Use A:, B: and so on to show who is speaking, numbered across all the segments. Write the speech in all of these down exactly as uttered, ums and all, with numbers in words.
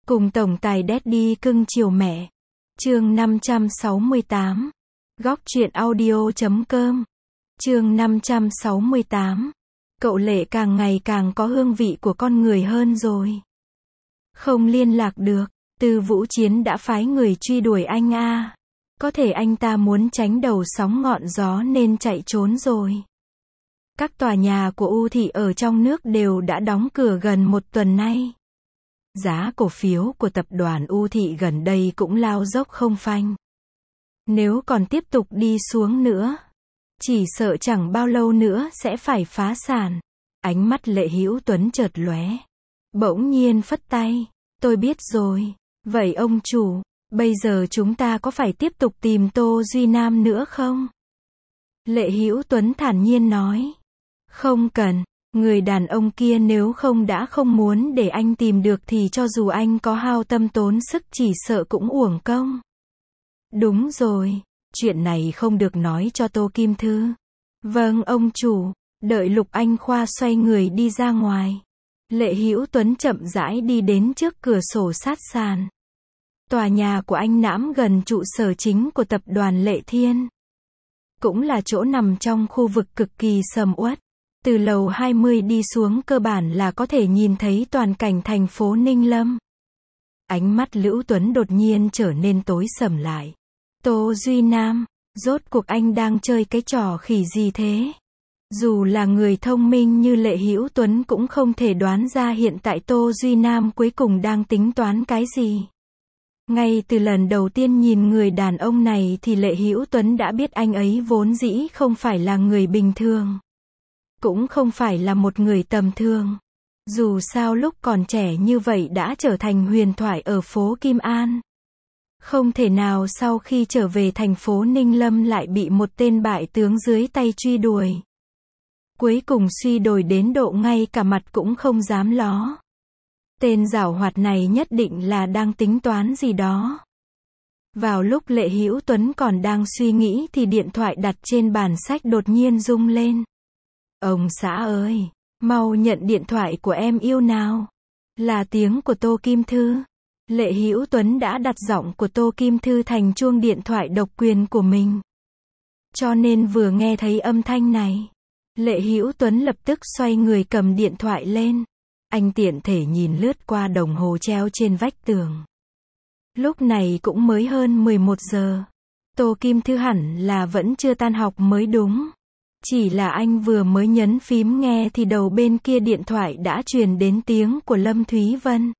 A: Cùng tổng tài Daddy cưng chiều mẹ. Chương năm trăm sáu mươi tám. Góc truyện audio chấm com. Chương năm trăm sáu mươi tám. Cậu Lệ càng ngày càng có hương vị của con người hơn rồi. Không liên lạc được, Tư Vũ Chiến đã phái người truy đuổi anh a. Có thể anh ta muốn tránh đầu sóng ngọn gió nên chạy trốn rồi. Các tòa nhà của U thị ở trong nước đều đã đóng cửa gần một tuần nay. Giá cổ phiếu của tập đoàn U thị gần đây cũng lao dốc không phanh. Nếu còn tiếp tục đi xuống nữa, chỉ sợ chẳng bao lâu nữa sẽ phải phá sản. Ánh mắt Lệ Hữu Tuấn chợt lóe, bỗng nhiên phất tay, tôi biết rồi. Vậy ông chủ, bây giờ chúng ta có phải tiếp tục tìm Tô Duy Nam nữa không? Lệ Hữu Tuấn thản nhiên nói, không cần. Người đàn ông kia nếu không đã không muốn để anh tìm được thì cho dù anh có hao tâm tốn sức chỉ sợ cũng uổng công. Đúng rồi, chuyện này không được nói cho Tô Kim Thư. Vâng ông chủ. Đợi Lục Anh Khoa xoay người đi ra ngoài, Lệ Hữu Tuấn chậm rãi đi đến trước cửa sổ sát sàn. Tòa nhà của anh nãm gần trụ sở chính của tập đoàn Lệ Thiên. Cũng là chỗ nằm trong khu vực cực kỳ sầm uất. Từ lầu hai mươi đi xuống cơ bản là có thể nhìn thấy toàn cảnh thành phố Ninh Lâm. Ánh mắt Lữ Tuấn đột nhiên trở nên tối sầm lại. Tô Duy Nam, rốt cuộc anh đang chơi cái trò khỉ gì thế? Dù là người thông minh như Lệ Hữu Tuấn cũng không thể đoán ra hiện tại Tô Duy Nam cuối cùng đang tính toán cái gì. Ngay từ lần đầu tiên nhìn người đàn ông này thì Lệ Hữu Tuấn đã biết anh ấy vốn dĩ không phải là người bình thường. Cũng không phải là một người tầm thường. Dù sao lúc còn trẻ như vậy đã trở thành huyền thoại ở phố Kim An. Không thể nào sau khi trở về thành phố Ninh Lâm lại bị một tên bại tướng dưới tay truy đuổi. Cuối cùng suy đồi đến độ ngay cả mặt cũng không dám ló. Tên giảo hoạt này nhất định là đang tính toán gì đó. Vào lúc Lệ Hữu Tuấn còn đang suy nghĩ thì điện thoại đặt trên bàn sách đột nhiên rung lên. Ông xã ơi, mau nhận điện thoại của em yêu nào. Là tiếng của Tô Kim Thư. Lệ Hữu Tuấn đã đặt giọng của Tô Kim Thư thành chuông điện thoại độc quyền của mình. Cho nên vừa nghe thấy âm thanh này, Lệ Hữu Tuấn lập tức xoay người cầm điện thoại lên. Anh tiện thể nhìn lướt qua đồng hồ treo trên vách tường. Lúc này cũng mới hơn mười một giờ. Tô Kim Thư hẳn là vẫn chưa tan học mới đúng. Chỉ là anh vừa mới nhấn phím nghe thì đầu bên kia điện thoại đã truyền đến tiếng của Lâm Thúy Vân.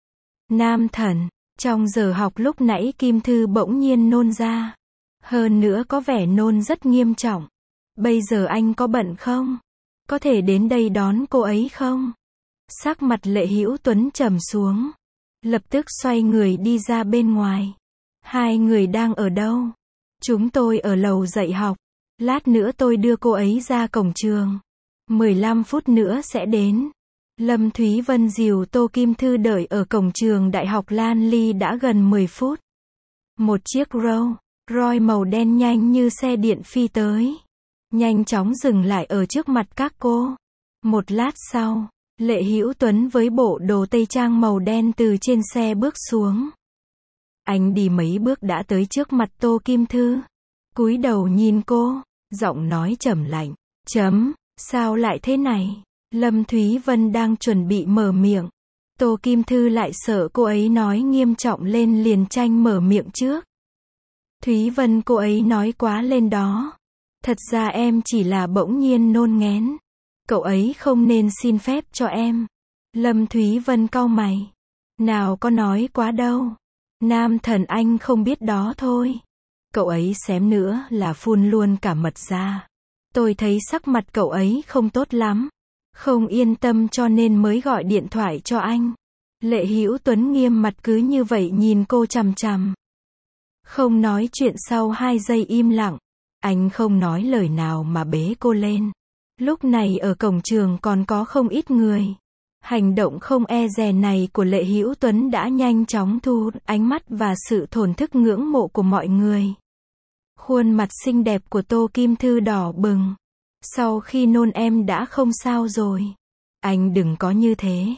A: Nam thần, trong giờ học lúc nãy Kim Thư bỗng nhiên nôn ra. Hơn nữa có vẻ nôn rất nghiêm trọng. Bây giờ anh có bận không? Có thể đến đây đón cô ấy không? Sắc mặt Lệ Hữu Tuấn trầm xuống. Lập tức xoay người đi ra bên ngoài. Hai người đang ở đâu? Chúng tôi ở lầu dạy học. Lát nữa tôi đưa cô ấy ra cổng trường. mười lăm phút nữa sẽ đến. Lâm Thúy Vân dìu Tô Kim Thư đợi ở cổng trường Đại học Lan Ly đã gần mười phút. Một chiếc Rolls Royce màu đen nhanh như xe điện phi tới. Nhanh chóng dừng lại ở trước mặt các cô. Một lát sau, Lệ Hữu Tuấn với bộ đồ tây trang màu đen từ trên xe bước xuống. Anh đi mấy bước đã tới trước mặt Tô Kim Thư. Cúi đầu nhìn cô, giọng nói trầm lạnh. Chấm, sao lại thế này? Lâm Thúy Vân đang chuẩn bị mở miệng. Tô Kim Thư lại sợ cô ấy nói nghiêm trọng lên liền tranh mở miệng trước. Thúy Vân, cô ấy nói quá lên đó. Thật ra em chỉ là bỗng nhiên nôn nghén. Cậu ấy không nên xin phép cho em. Lâm Thúy Vân cau mày. Nào có nói quá đâu. Nam thần anh không biết đó thôi. Cậu ấy xém nữa là phun luôn cả mật ra. Tôi thấy sắc mặt cậu ấy không tốt lắm. Không yên tâm cho nên mới gọi điện thoại cho anh. Lệ Hữu Tuấn nghiêm mặt cứ như vậy nhìn cô chằm chằm. Không nói chuyện sau hai giây im lặng. Anh không nói lời nào mà bế cô lên. Lúc này ở cổng trường còn có không ít người. Hành động không e dè này của Lệ Hữu Tuấn đã nhanh chóng thu hút ánh mắt và sự thổn thức ngưỡng mộ của mọi người. Khuôn mặt xinh đẹp của Tô Kim Thư đỏ bừng. Sau khi nôn em đã không sao rồi. Anh đừng có như thế.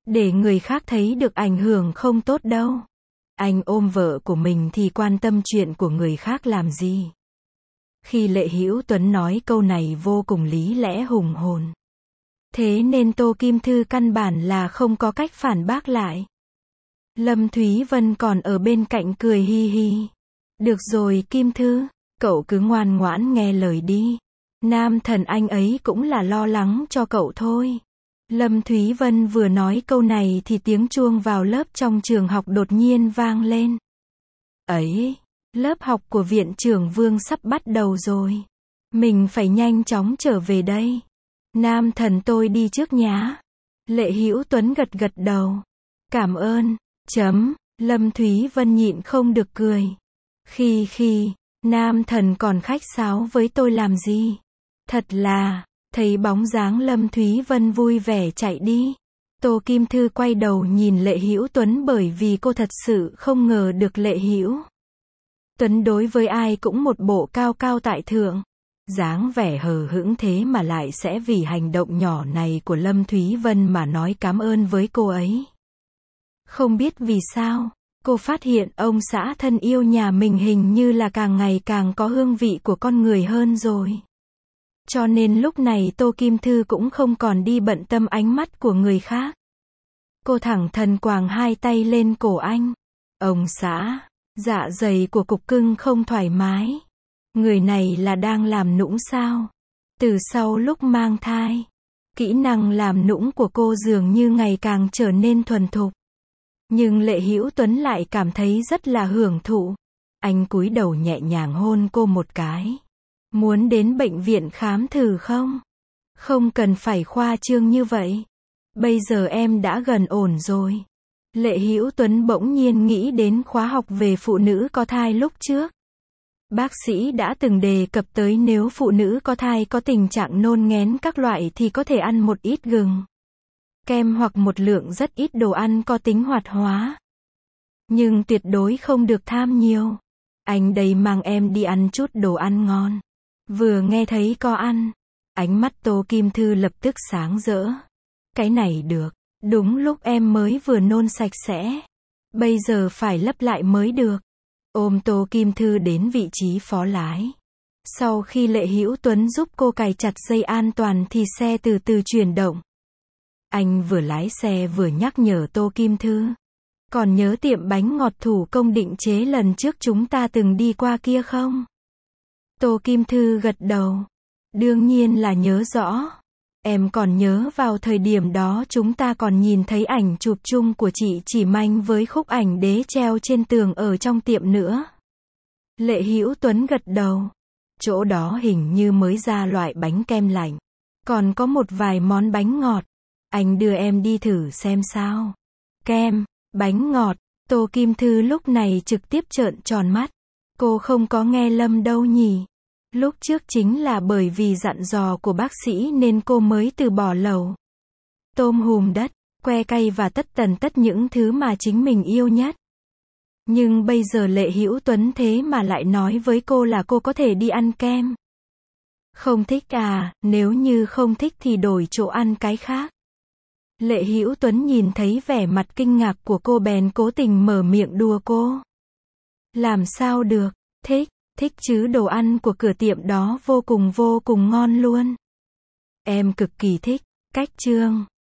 A: để người khác thấy được ảnh hưởng không tốt đâu. Anh ôm vợ của mình thì quan tâm chuyện của người khác làm gì. Khi Lệ Hữu Tuấn nói câu này vô cùng lý lẽ hùng hồn. Thế nên Tô Kim Thư căn bản là không có cách phản bác lại. Lâm Thúy Vân còn ở bên cạnh cười hi hi. Được rồi Kim Thư, cậu cứ ngoan ngoãn nghe lời đi. Nam thần anh ấy cũng là lo lắng cho cậu thôi. Lâm Thúy Vân vừa nói câu này thì tiếng chuông vào lớp trong trường học đột nhiên vang lên. Ấy, lớp học của viện trưởng Vương sắp bắt đầu rồi. Mình phải nhanh chóng trở về đây. Nam thần tôi đi trước nhá. Lệ Hữu Tuấn gật gật đầu. Cảm ơn. Chấm. Lâm Thúy Vân nhịn không được cười. Khi khi, nam thần còn khách sáo với tôi làm gì? Thật là, thấy bóng dáng Lâm Thúy Vân vui vẻ chạy đi. Tô Kim Thư quay đầu nhìn Lệ Hữu Tuấn bởi vì cô thật sự không ngờ được Lệ Hữu Tuấn đối với ai cũng một bộ cao cao tại thượng. Dáng vẻ hờ hững thế mà lại sẽ vì hành động nhỏ này của Lâm Thúy Vân mà nói cảm ơn với cô ấy. Không biết vì sao, cô phát hiện ông xã thân yêu nhà mình hình như là càng ngày càng có hương vị của con người hơn rồi. Cho nên lúc này Tô Kim Thư cũng không còn đi bận tâm ánh mắt của người khác. Cô thẳng thắn quàng hai tay lên cổ anh. Ông xã, dạ dày của cục cưng không thoải mái. Người này là đang làm nũng sao? Từ sau lúc mang thai, kỹ năng làm nũng của cô dường như ngày càng trở nên thuần thục. Nhưng Lệ Hữu Tuấn lại cảm thấy rất là hưởng thụ. Anh cúi đầu nhẹ nhàng hôn cô một cái. Muốn đến bệnh viện khám thử không? Không cần phải khoa trương như vậy. Bây giờ em đã gần ổn rồi. Lệ Hữu Tuấn bỗng nhiên nghĩ đến khóa học về phụ nữ có thai lúc trước. Bác sĩ đã từng đề cập tới nếu phụ nữ có thai có tình trạng nôn nghén các loại thì có thể ăn một ít gừng, kem hoặc một lượng rất ít đồ ăn có tính hoạt hóa. Nhưng tuyệt đối không được tham nhiều. Anh đây mang em đi ăn chút đồ ăn ngon. Vừa nghe thấy có ăn, ánh mắt Tô Kim Thư lập tức sáng rỡ. Cái này được, đúng lúc em mới vừa nôn sạch sẽ. Bây giờ phải lấp lại mới được. Ôm Tô Kim Thư đến vị trí phó lái. Sau khi Lệ Hữu Tuấn giúp cô cài chặt dây an toàn thì xe từ từ chuyển động. Anh vừa lái xe vừa nhắc nhở Tô Kim Thư. Còn nhớ tiệm bánh ngọt thủ công định chế lần trước chúng ta từng đi qua kia không? Tô Kim Thư gật đầu. Đương nhiên là nhớ rõ. Em còn nhớ vào thời điểm đó chúng ta còn nhìn thấy ảnh chụp chung của chị Chỉ Manh với khúc ảnh đế treo trên tường ở trong tiệm nữa. Lệ Hữu Tuấn gật đầu. Chỗ đó hình như mới ra loại bánh kem lạnh. Còn có một vài món bánh ngọt. Anh đưa em đi thử xem sao. Kem, bánh ngọt. Tô Kim Thư lúc này trực tiếp trợn tròn mắt. Cô không có nghe lầm đâu nhỉ. Lúc trước chính là bởi vì dặn dò của bác sĩ nên cô mới từ bỏ lẩu, tôm hùm đất, que cay và tất tần tất những thứ mà chính mình yêu nhất. Nhưng bây giờ Lệ Hữu Tuấn thế mà lại nói với cô là cô có thể đi ăn kem. Không thích à, nếu như không thích thì đổi chỗ ăn cái khác. Lệ Hữu Tuấn nhìn thấy vẻ mặt kinh ngạc của cô bèn cố tình mở miệng đùa cô. Làm sao được, thích. Thích chứ, đồ ăn của cửa tiệm đó vô cùng vô cùng ngon luôn. Em cực kỳ thích. Cách trương,